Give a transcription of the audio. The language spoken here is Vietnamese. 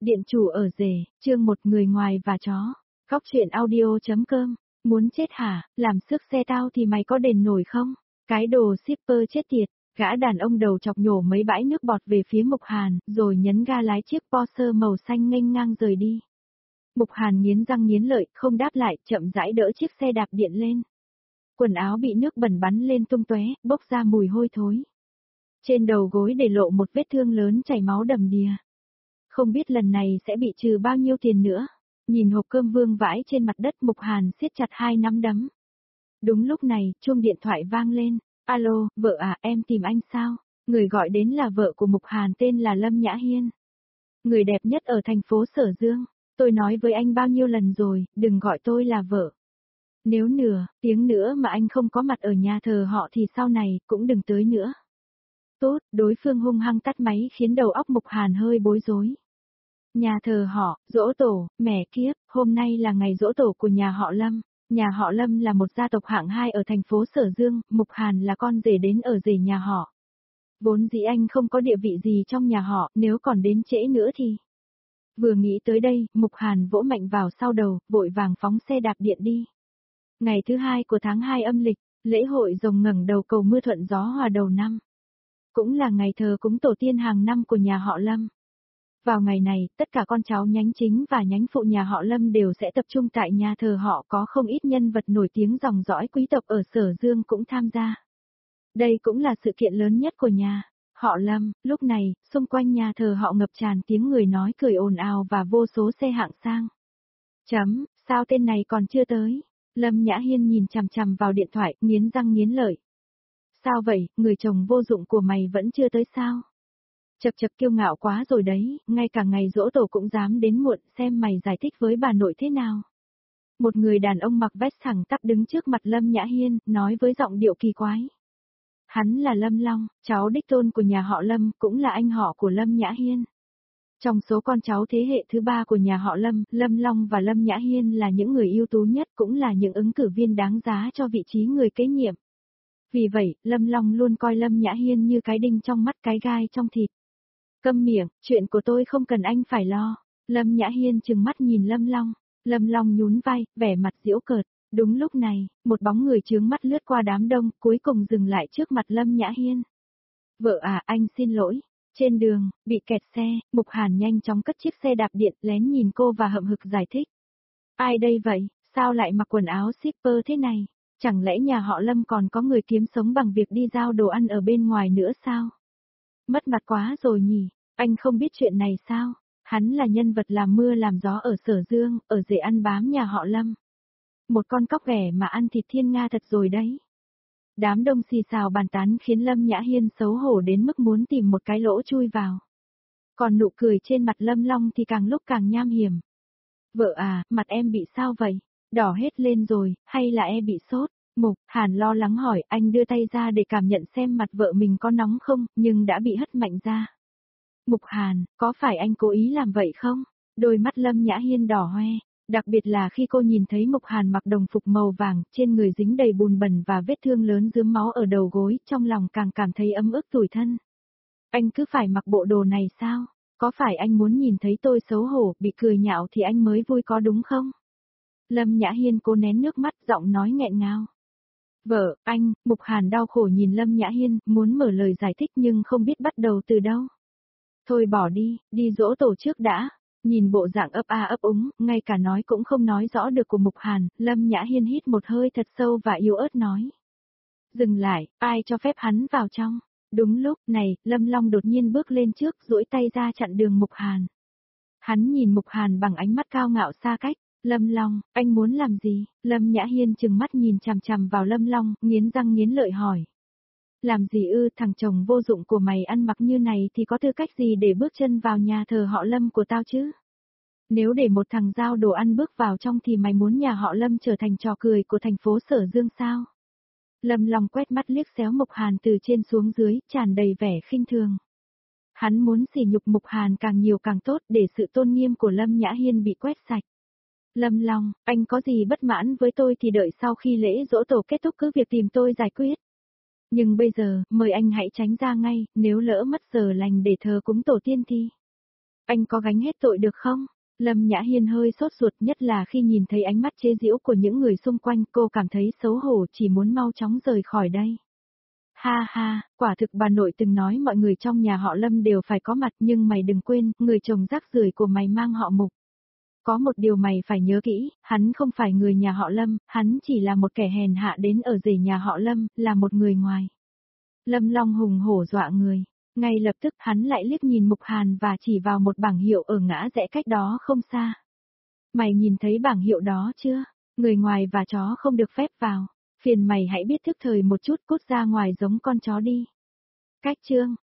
Điện chủ ở rể, chương 1 người ngoài và chó. Góc chuyện audio.com. Muốn chết hả, làm xước xe tao thì mày có đền nổi không? Cái đồ shipper chết tiệt. Gã đàn ông đầu chọc nhổ mấy bãi nước bọt về phía Mục Hàn, rồi nhấn ga lái chiếc Porsche màu xanh nghênh ngang rời đi. Mục Hàn nghiến răng nghiến lợi, không đáp lại, chậm rãi đỡ chiếc xe đạp điện lên. Quần áo bị nước bẩn bắn lên tung tóe, bốc ra mùi hôi thối. Trên đầu gối để lộ một vết thương lớn chảy máu đầm đìa. Không biết lần này sẽ bị trừ bao nhiêu tiền nữa. Nhìn hộp cơm vương vãi trên mặt đất, Mục Hàn siết chặt hai nắm đấm. Đúng lúc này, chuông điện thoại vang lên. Alo, vợ à, em tìm anh sao? Người gọi đến là vợ của Mục Hàn tên là Lâm Nhã Hiên. Người đẹp nhất ở thành phố Sở Dương. Tôi nói với anh bao nhiêu lần rồi, đừng gọi tôi là vợ. Nếu nửa tiếng nữa mà anh không có mặt ở nhà thờ họ thì sau này cũng đừng tới nữa. Tốt, đối phương hung hăng tắt máy khiến đầu óc Mục Hàn hơi bối rối. Nhà thờ họ, giỗ tổ, mẹ kiếp, hôm nay là ngày giỗ tổ của nhà họ Lâm. Nhà họ Lâm là một gia tộc hạng 2 ở thành phố Sở Dương, Mục Hàn là con rể đến ở rể nhà họ. Vốn dĩ anh không có địa vị gì trong nhà họ, nếu còn đến trễ nữa thì... Vừa nghĩ tới đây, Mục Hàn vỗ mạnh vào sau đầu, vội vàng phóng xe đạp điện đi. Ngày thứ 2 của tháng 2 âm lịch, lễ hội rồng ngẩng đầu cầu mưa thuận gió hòa đầu năm. Cũng là ngày thờ cúng tổ tiên hàng năm của nhà họ Lâm. Vào ngày này, tất cả con cháu nhánh chính và nhánh phụ nhà họ Lâm đều sẽ tập trung tại nhà thờ họ, có không ít nhân vật nổi tiếng dòng dõi quý tộc ở Sở Dương cũng tham gia. Đây cũng là sự kiện lớn nhất của nhà họ Lâm. Lúc này, xung quanh nhà thờ họ ngập tràn tiếng người nói cười ồn ào và vô số xe hạng sang. Sao tên này còn chưa tới? Lâm Nhã Hiên nhìn chằm chằm vào điện thoại, nghiến răng nghiến lợi. Sao vậy, người chồng vô dụng của mày vẫn chưa tới sao? Chật kiêu ngạo quá rồi đấy, ngay cả ngày giỗ tổ cũng dám đến muộn, xem mày giải thích với bà nội thế nào. Một người đàn ông mặc vest thẳng tắp đứng trước mặt Lâm Nhã Hiên, nói với giọng điệu kỳ quái. Hắn là Lâm Long, cháu đích tôn của nhà họ Lâm, cũng là anh họ của Lâm Nhã Hiên. Trong số con cháu thế hệ thứ 3 của nhà họ Lâm, Lâm Long và Lâm Nhã Hiên là những người ưu tú nhất, cũng là những ứng cử viên đáng giá cho vị trí người kế nhiệm. Vì vậy, Lâm Long luôn coi Lâm Nhã Hiên như cái đinh trong mắt, cái gai trong thịt. Câm miệng, chuyện của tôi không cần anh phải lo. Lâm Nhã Hiên trừng mắt nhìn Lâm Long. Lâm Long nhún vai, vẻ mặt giễu cợt. Đúng lúc này, một bóng người chướng mắt lướt qua đám đông, cuối cùng dừng lại trước mặt Lâm Nhã Hiên. Vợ à, anh xin lỗi. Trên đường, bị kẹt xe, Mục Hàn nhanh chóng cất chiếc xe đạp điện, lén nhìn cô và hậm hực giải thích. Ai đây vậy, sao lại mặc quần áo shipper thế này? Chẳng lẽ nhà họ Lâm còn có người kiếm sống bằng việc đi giao đồ ăn ở bên ngoài nữa sao? Mất mặt quá rồi nhỉ, anh không biết chuyện này sao? Hắn là nhân vật làm mưa làm gió ở Sở Dương, ở rể ăn bám nhà họ Lâm. Một con cóc ghẻ mà ăn thịt thiên nga thật rồi đấy. Đám đông xì xào bàn tán khiến Lâm Nhã Hiên xấu hổ đến mức muốn tìm một cái lỗ chui vào. Còn nụ cười trên mặt Lâm Long thì càng lúc càng nham hiểm. Vợ à, mặt em bị sao vậy? Đỏ hết lên rồi, hay là em bị sốt? Mục Hàn lo lắng hỏi, anh đưa tay ra để cảm nhận xem mặt vợ mình có nóng không, nhưng đã bị hất mạnh ra. Mục Hàn, có phải anh cố ý làm vậy không? Đôi mắt Lâm Nhã Hiên đỏ hoe, đặc biệt là khi cô nhìn thấy Mục Hàn mặc đồng phục màu vàng, trên người dính đầy bùn bẩn và vết thương lớn rướm máu ở đầu gối, trong lòng càng cảm thấy ấm ức tủi thân. Anh cứ phải mặc bộ đồ này sao? Có phải anh muốn nhìn thấy tôi xấu hổ, bị cười nhạo thì anh mới vui có đúng không? Lâm Nhã Hiên cố nén nước mắt, giọng nói nghẹn ngào. Vợ, anh, Mục Hàn đau khổ nhìn Lâm Nhã Hiên, muốn mở lời giải thích nhưng không biết bắt đầu từ đâu. Thôi bỏ đi, đi giỗ tổ trước đã. Nhìn bộ dạng ấp a ấp úng, ngay cả nói cũng không nói rõ được của Mục Hàn, Lâm Nhã Hiên hít một hơi thật sâu và yếu ớt nói. Dừng lại, ai cho phép hắn vào trong? Đúng lúc này, Lâm Long đột nhiên bước lên trước, duỗi tay ra chặn đường Mục Hàn. Hắn nhìn Mục Hàn bằng ánh mắt cao ngạo xa cách. Lâm Long, anh muốn làm gì? Lâm Nhã Hiên trừng mắt nhìn chằm chằm vào Lâm Long, nghiến răng nghiến lợi hỏi. Làm gì ư, thằng chồng vô dụng của mày ăn mặc như này thì có tư cách gì để bước chân vào nhà thờ họ Lâm của tao chứ? Nếu để một thằng giao đồ ăn bước vào trong thì mày muốn nhà họ Lâm trở thành trò cười của thành phố Sở Dương sao? Lâm Long quét mắt liếc xéo Mục Hàn từ trên xuống dưới, tràn đầy vẻ khinh thường. Hắn muốn sỉ nhục Mục Hàn càng nhiều càng tốt để sự tôn nghiêm của Lâm Nhã Hiên bị quét sạch. Lâm Long, anh có gì bất mãn với tôi thì đợi sau khi lễ giỗ tổ kết thúc cứ việc tìm tôi giải quyết. Nhưng bây giờ, mời anh hãy tránh ra ngay, nếu lỡ mất giờ lành để thờ cúng tổ tiên thì... Anh có gánh hết tội được không? Lâm Nhã Hiên hơi sốt ruột, nhất là khi nhìn thấy ánh mắt chế giễu của những người xung quanh, cô cảm thấy xấu hổ, chỉ muốn mau chóng rời khỏi đây. Ha ha, quả thực bà nội từng nói mọi người trong nhà họ Lâm đều phải có mặt, nhưng mày đừng quên, người chồng rác rưởi của mày mang họ Mục. Có một điều mày phải nhớ kỹ, hắn không phải người nhà họ Lâm, hắn chỉ là một kẻ hèn hạ đến ở rể nhà họ Lâm, là một người ngoài. Lâm Long hùng hổ dọa người. Ngay lập tức hắn lại liếc nhìn Mục Hàn và chỉ vào một bảng hiệu ở ngã rẽ cách đó không xa. Mày nhìn thấy bảng hiệu đó chưa? Người ngoài và chó không được phép vào. Phiền mày hãy biết thức thời một chút, cút ra ngoài giống con chó đi. Cách chương